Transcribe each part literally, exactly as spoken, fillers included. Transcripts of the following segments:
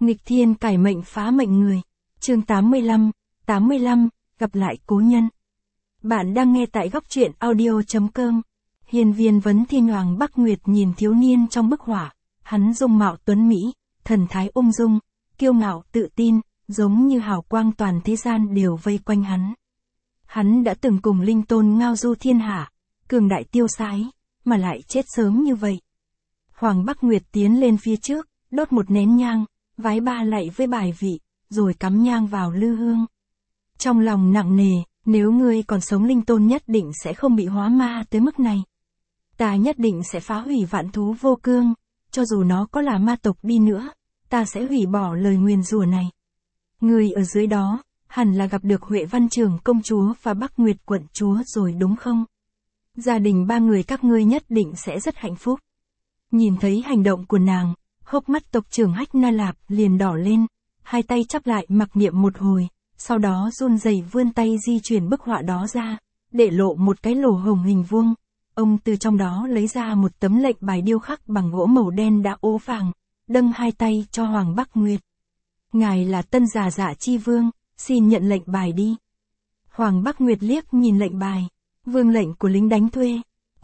Nghịch thiên cải mệnh phá mệnh người. Chương tám mươi lăm, tám mươi lăm, gặp lại cố nhân. Bạn đang nghe tại góc truyện audio.com. Hiên viên vấn thiên Hoàng Bắc Nguyệt nhìn thiếu niên trong bức họa. Hắn dung mạo tuấn mỹ, thần thái ung dung, kiêu ngạo tự tin, giống như hào quang toàn thế gian đều vây quanh hắn. Hắn đã từng cùng linh tôn ngao du thiên hạ, cường đại tiêu sái, mà lại chết sớm như vậy. Hoàng Bắc Nguyệt tiến lên phía trước, đốt một nén nhang, vái ba lạy với bài vị, rồi cắm nhang vào lư hương. Trong lòng nặng nề, nếu ngươi còn sống linh tôn nhất định sẽ không bị hóa ma tới mức này. Ta nhất định sẽ phá hủy vạn thú vô cương, cho dù nó có là ma tộc đi nữa, ta sẽ hủy bỏ lời nguyền rủa này. Ngươi ở dưới đó, hẳn là gặp được Huệ Văn Trưởng công chúa và Bắc Nguyệt quận chúa rồi đúng không? Gia đình ba người các ngươi nhất định sẽ rất hạnh phúc. Nhìn thấy hành động của nàng, hốc mắt tộc trưởng Hách Na Lạp liền đỏ lên, hai tay chắp lại mặc niệm một hồi, sau đó run rẩy vươn tay di chuyển bức họa đó ra, để lộ một cái lỗ hổng hình vuông. Ông từ trong đó lấy ra một tấm lệnh bài điêu khắc bằng gỗ màu đen đã ố vàng, dâng hai tay cho Hoàng Bắc Nguyệt. Ngài là Tân Giả Dạ Chi Vương, xin nhận lệnh bài đi. Hoàng Bắc Nguyệt liếc nhìn lệnh bài, vương lệnh của lính đánh thuê.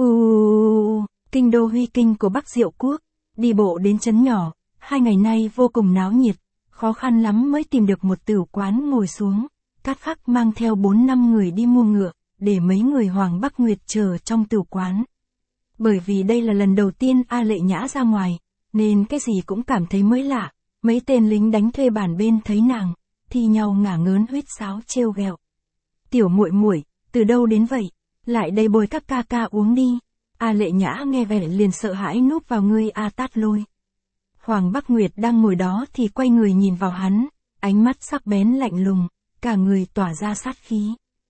Ù, kinh đô Huy Kinh của Bắc Diệu Quốc, đi bộ đến trấn nhỏ, hai ngày nay vô cùng náo nhiệt, khó khăn lắm mới tìm được một tửu quán ngồi xuống. Cát Khắc mang theo bốn năm người đi mua ngựa, để mấy người Hoàng Bắc Nguyệt chờ trong tửu quán. Bởi vì đây là lần đầu tiên A Lệ Nhã ra ngoài, nên cái gì cũng cảm thấy mới lạ. Mấy tên lính đánh thuê bản bên thấy nàng, thì nhau ngả ngớn huýt sáo trêu ghẹo. Tiểu muội muội, từ đâu đến vậy? Lại đây bồi các ca ca uống đi. A Lệ Nhã nghe vẻ liền sợ hãi núp vào ngươi A Tát Lôi. Hoàng Bắc Nguyệt đang ngồi đó thì quay người nhìn vào hắn, ánh mắt sắc bén lạnh lùng, cả người tỏa ra sát khí.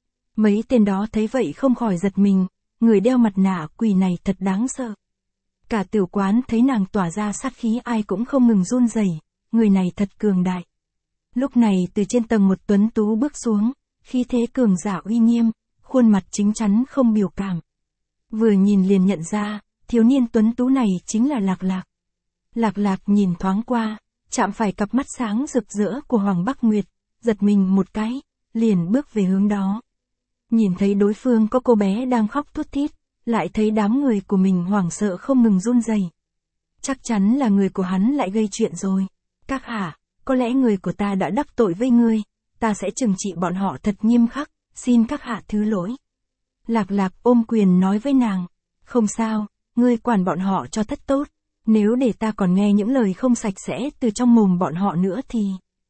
Mấy tên đó thấy vậy không khỏi giật mình, người đeo mặt nạ quỷ này thật đáng sợ. Cả tiểu quán thấy nàng tỏa ra sát khí ai cũng không ngừng run rẩy, người này thật cường đại. Lúc này từ trên tầng một tuấn tú bước xuống, khí thế cường giả uy nghiêm, khuôn mặt chính chắn không biểu cảm. Vừa nhìn liền nhận ra, thiếu niên tuấn tú này chính là Lạc Lạc. Lạc Lạc nhìn thoáng qua, chạm phải cặp mắt sáng rực rỡ của Hoàng Bắc Nguyệt, giật mình một cái, liền bước về hướng đó. Nhìn thấy đối phương có cô bé đang khóc thút thít, lại thấy đám người của mình hoảng sợ không ngừng run rẩy. Chắc chắn là người của hắn lại gây chuyện rồi. Các hạ, có lẽ người của ta đã đắc tội với ngươi, ta sẽ trừng trị bọn họ thật nghiêm khắc, xin các hạ thứ lỗi. Lạc Lạc ôm quyền nói với nàng, không sao, ngươi quản bọn họ cho thật tốt, nếu để ta còn nghe những lời không sạch sẽ từ trong mồm bọn họ nữa thì...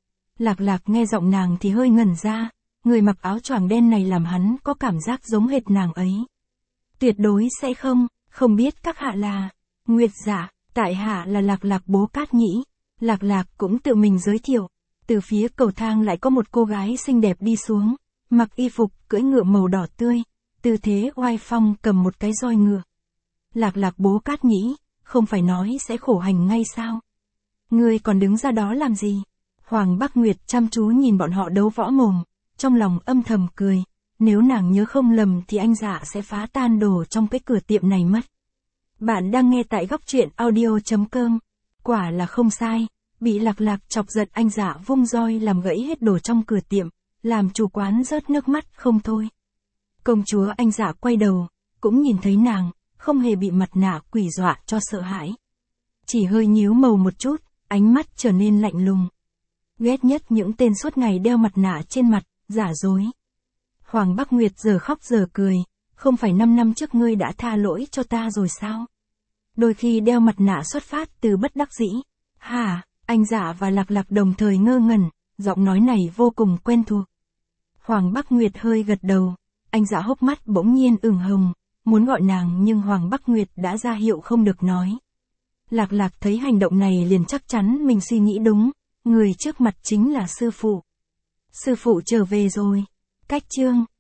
Lạc Lạc nghe giọng nàng thì hơi ngẩn ra, người mặc áo choàng đen này làm hắn có cảm giác giống hệt nàng ấy. Tuyệt đối sẽ không, không biết các hạ là... Nguyệt Dạ, tại hạ là Lạc Lạc bố Cát Nhĩ. Lạc Lạc cũng tự mình giới thiệu. Từ phía cầu thang lại có một cô gái xinh đẹp đi xuống, mặc y phục cưỡi ngựa màu đỏ tươi, tư thế oai phong cầm một cái roi ngựa. Lạc Lạc bố Cát Nhĩ, không phải nói sẽ khổ hành ngay sao? Ngươi còn đứng ra đó làm gì? Hoàng Bắc Nguyệt chăm chú nhìn bọn họ đấu võ mồm, trong lòng âm thầm cười, nếu nàng nhớ không lầm thì anh Dạ sẽ phá tan đồ trong cái cửa tiệm này mất. Bạn đang nghe tại góc truyện audio.com. Quả là không sai, bị Lạc Lạc chọc giận anh Dạ vung roi làm gãy hết đồ trong cửa tiệm, làm chủ quán rớt nước mắt không thôi. Công chúa anh Dạ quay đầu, cũng nhìn thấy nàng, không hề bị mặt nạ quỷ dọa cho sợ hãi. Chỉ hơi nhíu màu một chút, ánh mắt trở nên lạnh lùng. Ghét nhất những tên suốt ngày đeo mặt nạ trên mặt, giả dối. Hoàng Bắc Nguyệt giờ khóc giờ cười, không phải năm năm trước ngươi đã tha lỗi cho ta rồi sao? Đôi khi đeo mặt nạ xuất phát từ bất đắc dĩ. Hả, anh Dạ và Lạc Lạc đồng thời ngơ ngẩn, giọng nói này vô cùng quen thuộc. Hoàng Bắc Nguyệt hơi gật đầu, anh Dạ hốc mắt bỗng nhiên ửng hồng, muốn gọi nàng nhưng Hoàng Bắc Nguyệt đã ra hiệu không được nói. Lạc Lạc thấy hành động này liền chắc chắn mình suy nghĩ đúng, người trước mặt chính là sư phụ. Sư phụ trở về rồi. Cách chương